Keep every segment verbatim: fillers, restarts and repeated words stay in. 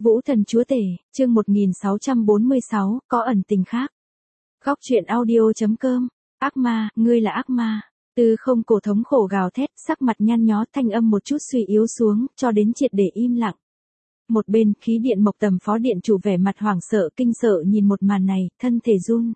Vũ thần chúa tể, chương một nghìn sáu trăm bốn mươi sáu, có ẩn tình khác. Góc truyện audio.com, ác ma, ngươi là ác ma. Tư không cổ thống khổ gào thét, sắc mặt nhăn nhó, thanh âm một chút suy yếu xuống, cho đến triệt để im lặng. Một bên, khí điện Mộc Tầm phó điện chủ vẻ mặt hoảng sợ kinh sợ nhìn một màn này, thân thể run.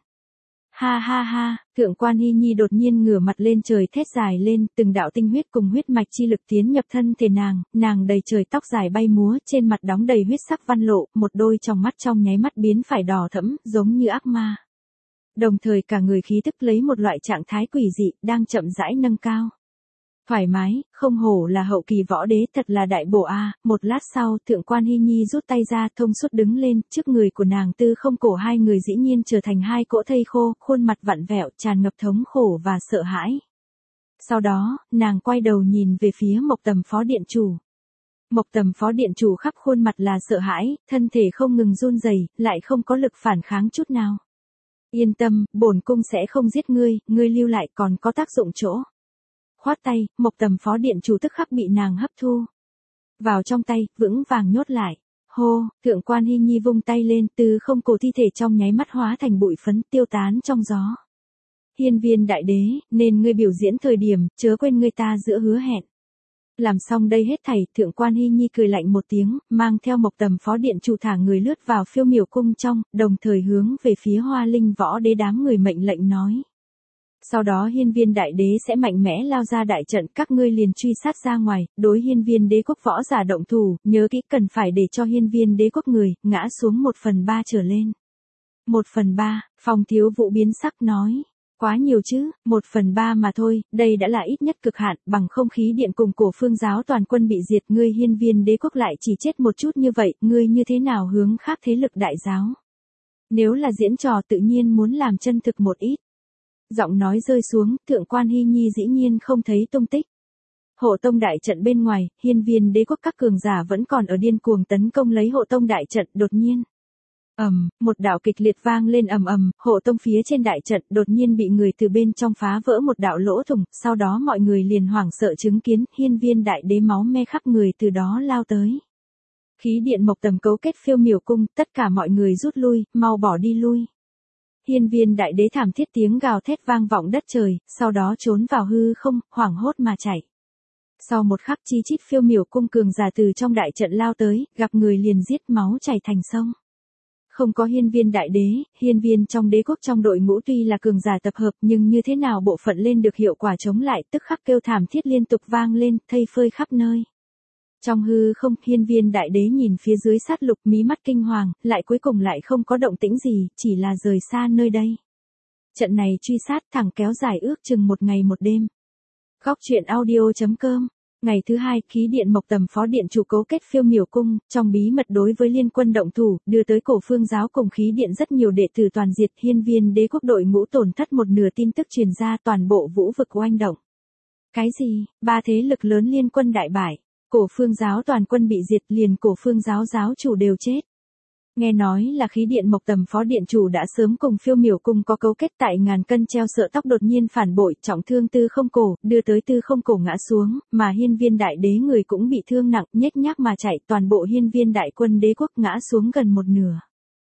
Ha ha ha, thượng quan Hy Nhi đột nhiên ngửa mặt lên trời thét dài lên, từng đạo tinh huyết cùng huyết mạch chi lực tiến nhập thân thể nàng, nàng đầy trời tóc dài bay múa, trên mặt đóng đầy huyết sắc văn lộ, một đôi tròng mắt trong nháy mắt biến phải đỏ thẫm, giống như ác ma. Đồng thời cả người khí tức lấy một loại trạng thái quỷ dị, đang chậm rãi nâng cao. Thoải mái, không hổ là hậu kỳ võ đế, thật là đại bổ a. Một lát sau, thượng quan Hy Nhi rút tay ra, thông suốt đứng lên, trước người của nàng Tư không cổ hai người dĩ nhiên trở thành hai cỗ thây khô, khuôn mặt vặn vẹo, tràn ngập thống khổ và sợ hãi. Sau đó, nàng quay đầu nhìn về phía Mộc Tầm phó điện chủ. Mộc Tầm phó điện chủ khắp khuôn mặt là sợ hãi, thân thể không ngừng run rẩy, lại không có lực phản kháng chút nào. Yên tâm, bổn cung sẽ không giết ngươi, ngươi lưu lại còn có tác dụng chỗ. Khoát tay, Mộc Tầm phó điện chủ tức khắc bị nàng hấp thu vào trong tay, vững vàng nhốt lại. Hô, thượng quan Hy Nhi vung tay lên, Tư không cổ thi thể trong nháy mắt hóa thành bụi phấn tiêu tán trong gió. Hiên viên đại đế, nên ngươi biểu diễn thời điểm, chớ quên ngươi ta giữa hứa hẹn. Làm xong đây hết thảy, thượng quan Hy Nhi cười lạnh một tiếng, mang theo Mộc Tầm phó điện chủ thả người lướt vào phiêu miểu cung trong, đồng thời hướng về phía Hoa Linh võ đế đám người mệnh lệnh nói. Sau đó hiên viên đại đế sẽ mạnh mẽ lao ra đại trận, các ngươi liền truy sát ra ngoài, đối hiên viên đế quốc võ giả động thủ, nhớ kỹ cần phải để cho hiên viên đế quốc người, ngã xuống một phần ba trở lên. Một phần ba, Phong Thiếu Vũ biến sắc nói. Quá nhiều chứ, một phần ba mà thôi, đây đã là ít nhất cực hạn, bằng không khí điện cùng cổ phương giáo toàn quân bị diệt, ngươi hiên viên đế quốc lại chỉ chết một chút như vậy, ngươi như thế nào hướng khác thế lực đại giáo. Nếu là diễn trò tự nhiên muốn làm chân thực một ít. Giọng nói rơi xuống, thượng quan Hy Nhi dĩ nhiên không thấy tung tích. Hộ tông đại trận bên ngoài, hiên viên đế quốc các cường giả vẫn còn ở điên cuồng tấn công lấy hộ tông đại trận, đột nhiên. ầm, um, một đạo kịch liệt vang lên ầm ầm, hộ tông phía trên đại trận đột nhiên bị người từ bên trong phá vỡ một đạo lỗ thủng, sau đó mọi người liền hoảng sợ chứng kiến, hiên viên đại đế máu me khắp người từ đó lao tới. Khí điện Mộc Tầm cấu kết phiêu miểu cung, tất cả mọi người rút lui, mau bỏ đi lui. Hiên viên đại đế thảm thiết tiếng gào thét vang vọng đất trời, sau đó trốn vào hư không, hoảng hốt mà chạy. Sau một khắc chi chít phiêu miểu cung cường giả từ trong đại trận lao tới, gặp người liền giết máu chảy thành sông. Không có hiên viên đại đế, hiên viên trong đế quốc trong đội ngũ tuy là cường giả tập hợp nhưng như thế nào bộ phận lên được hiệu quả chống lại, tức khắc kêu thảm thiết liên tục vang lên, thây phơi khắp nơi. Trong hư không, hiên viên đại đế nhìn phía dưới sát lục mí mắt kinh hoàng, lại cuối cùng lại không có động tĩnh gì, chỉ là rời xa nơi đây. Trận này truy sát thẳng kéo dài ước chừng một ngày một đêm. Góc truyện audio.com. Ngày thứ hai, khí điện Mộc Tầm phó điện chủ cấu kết phiêu miểu cung, trong bí mật đối với liên quân động thủ, đưa tới cổ phương giáo cùng khí điện rất nhiều đệ tử toàn diệt, hiên viên đế quốc đội ngũ tổn thất một nửa, tin tức truyền ra toàn bộ vũ vực oanh động. Cái gì, ba thế lực lớn liên quân đại bại. Cổ phương giáo toàn quân bị diệt, liền cổ phương giáo giáo chủ đều chết. Nghe nói là khí điện Mộc Tầm phó điện chủ đã sớm cùng phiêu miểu cung có cấu kết, tại ngàn cân treo sợi tóc đột nhiên phản bội, trọng thương Tư không cổ, đưa tới Tư không cổ ngã xuống, mà hiên viên đại đế người cũng bị thương nặng, nhếch nhác mà chạy, toàn bộ hiên viên đại quân đế quốc ngã xuống gần một nửa.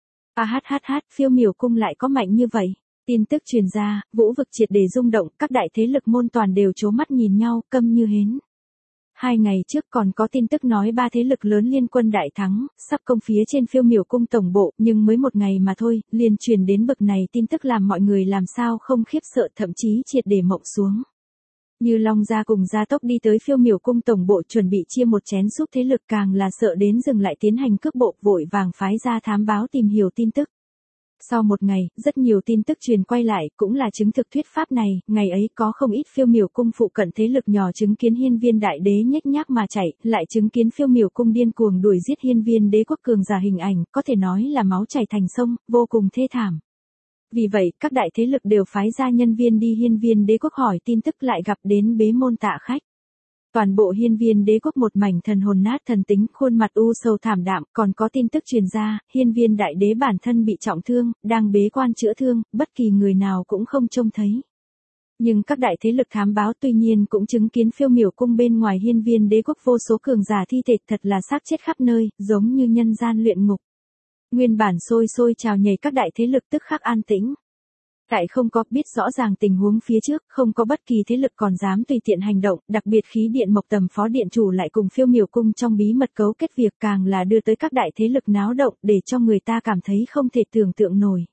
A hát hát hát, phiêu miểu cung lại có mạnh như vậy. Tin tức truyền ra, vũ vực triệt để rung động, các đại thế lực môn toàn đều trố mắt nhìn nhau, câm như hến. Hai ngày trước còn có tin tức nói ba thế lực lớn liên quân đại thắng, sắp công phía trên phiêu miểu cung tổng bộ, nhưng mới một ngày mà thôi, liền truyền đến bậc này tin tức làm mọi người làm sao không khiếp sợ, thậm chí triệt để mộng xuống. Như Long gia cùng gia tốc đi tới phiêu miểu cung tổng bộ chuẩn bị chia một chén giúp thế lực, càng là sợ đến dừng lại tiến hành cướp bộ, vội vàng phái ra thám báo tìm hiểu tin tức. Sau một ngày, rất nhiều tin tức truyền quay lại, cũng là chứng thực thuyết pháp này, ngày ấy có không ít phiêu miểu cung phụ cận thế lực nhỏ chứng kiến hiên viên đại đế nhếch nhác mà chạy, lại chứng kiến phiêu miểu cung điên cuồng đuổi giết hiên viên đế quốc cường giả, hình ảnh, có thể nói là máu chảy thành sông, vô cùng thê thảm. Vì vậy, các đại thế lực đều phái ra nhân viên đi hiên viên đế quốc hỏi tin tức, lại gặp đến bế môn tạ khách. Toàn bộ hiên viên đế quốc một mảnh thần hồn nát thần tính, khuôn mặt u sầu thảm đạm, còn có tin tức truyền ra, hiên viên đại đế bản thân bị trọng thương, đang bế quan chữa thương, bất kỳ người nào cũng không trông thấy. Nhưng các đại thế lực thám báo tuy nhiên cũng chứng kiến phiêu miểu cung bên ngoài hiên viên đế quốc vô số cường giả thi thể thật là xác chết khắp nơi, giống như nhân gian luyện ngục. Nguyên bản sôi sôi trào nhảy các đại thế lực tức khắc an tĩnh. Tại không có biết rõ ràng tình huống phía trước, không có bất kỳ thế lực còn dám tùy tiện hành động, đặc biệt khí điện mộc tầm phó điện chủ lại cùng phiêu miểu cung trong bí mật cấu kết việc càng là đưa tới các đại thế lực náo động để cho người ta cảm thấy không thể tưởng tượng nổi.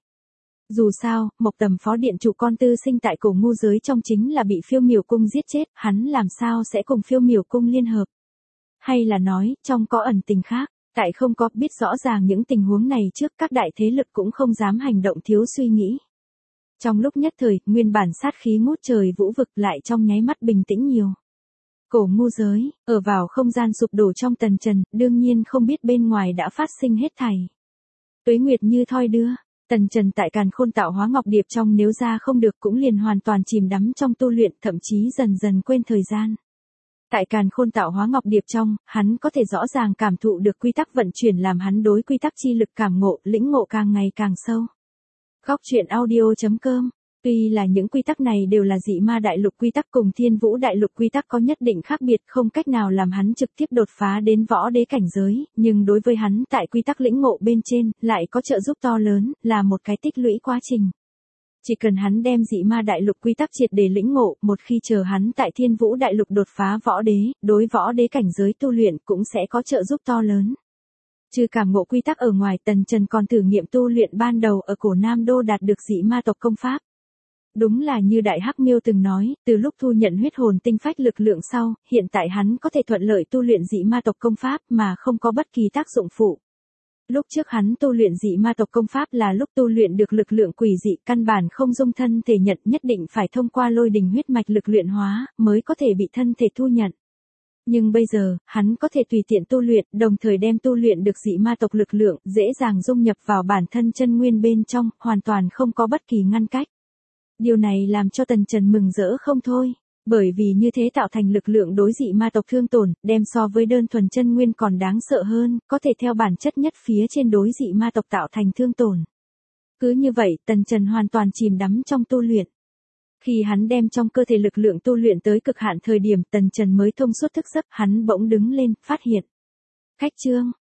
Dù sao, mộc tầm phó điện chủ con tư sinh tại cổ ngu giới trong chính là bị phiêu miểu cung giết chết, hắn làm sao sẽ cùng phiêu miểu cung liên hợp? Hay là nói, trong có ẩn tình khác, tại không có biết rõ ràng những tình huống này trước các đại thế lực cũng không dám hành động thiếu suy nghĩ. Trong lúc nhất thời, nguyên bản sát khí ngút trời vũ vực lại trong nháy mắt bình tĩnh nhiều. Cổ ngu giới, ở vào không gian sụp đổ trong tần trần, đương nhiên không biết bên ngoài đã phát sinh hết thảy. Tuế nguyệt như thoi đưa, tần trần tại càn khôn tạo hóa ngọc điệp trong nếu ra không được cũng liền hoàn toàn chìm đắm trong tu luyện, thậm chí dần dần quên thời gian. Tại càn khôn tạo hóa ngọc điệp trong, hắn có thể rõ ràng cảm thụ được quy tắc vận chuyển làm hắn đối quy tắc chi lực cảm ngộ, lĩnh ngộ càng ngày càng sâu. Góc truyện audio chấm com. Tuy là những quy tắc này đều là dị ma đại lục quy tắc cùng thiên vũ đại lục quy tắc có nhất định khác biệt, không cách nào làm hắn trực tiếp đột phá đến võ đế cảnh giới, nhưng đối với hắn tại quy tắc lĩnh ngộ bên trên, lại có trợ giúp to lớn, là một cái tích lũy quá trình. Chỉ cần hắn đem dị ma đại lục quy tắc triệt để lĩnh ngộ, một khi chờ hắn tại thiên vũ đại lục đột phá võ đế, đối võ đế cảnh giới tu luyện cũng sẽ có trợ giúp to lớn. Trừ cảm ngộ quy tắc ở ngoài, tần trần còn thử nghiệm tu luyện ban đầu ở cổ Nam Đô đạt được dị ma tộc công pháp. Đúng là như Đại Hắc Miêu từng nói, từ lúc thu nhận huyết hồn tinh phách lực lượng sau, hiện tại hắn có thể thuận lợi tu luyện dị ma tộc công pháp mà không có bất kỳ tác dụng phụ. Lúc trước hắn tu luyện dị ma tộc công pháp là lúc tu luyện được lực lượng quỷ dị, căn bản không dung thân thể nhận, nhất định phải thông qua lôi đình huyết mạch lực luyện hóa, mới có thể bị thân thể thu nhận. Nhưng bây giờ, hắn có thể tùy tiện tu luyện, đồng thời đem tu luyện được dị ma tộc lực lượng, dễ dàng dung nhập vào bản thân chân nguyên bên trong, hoàn toàn không có bất kỳ ngăn cách. Điều này làm cho Tần Trần mừng rỡ không thôi, bởi vì như thế tạo thành lực lượng đối dị ma tộc thương tổn, đem so với đơn thuần chân nguyên còn đáng sợ hơn, có thể theo bản chất nhất phía trên đối dị ma tộc tạo thành thương tổn. Cứ như vậy, Tần Trần hoàn toàn chìm đắm trong tu luyện. Khi hắn đem trong cơ thể lực lượng tu luyện tới cực hạn thời điểm, Tần Trần mới thông suốt thức giấc, hắn bỗng đứng lên, phát hiện. Khách chương,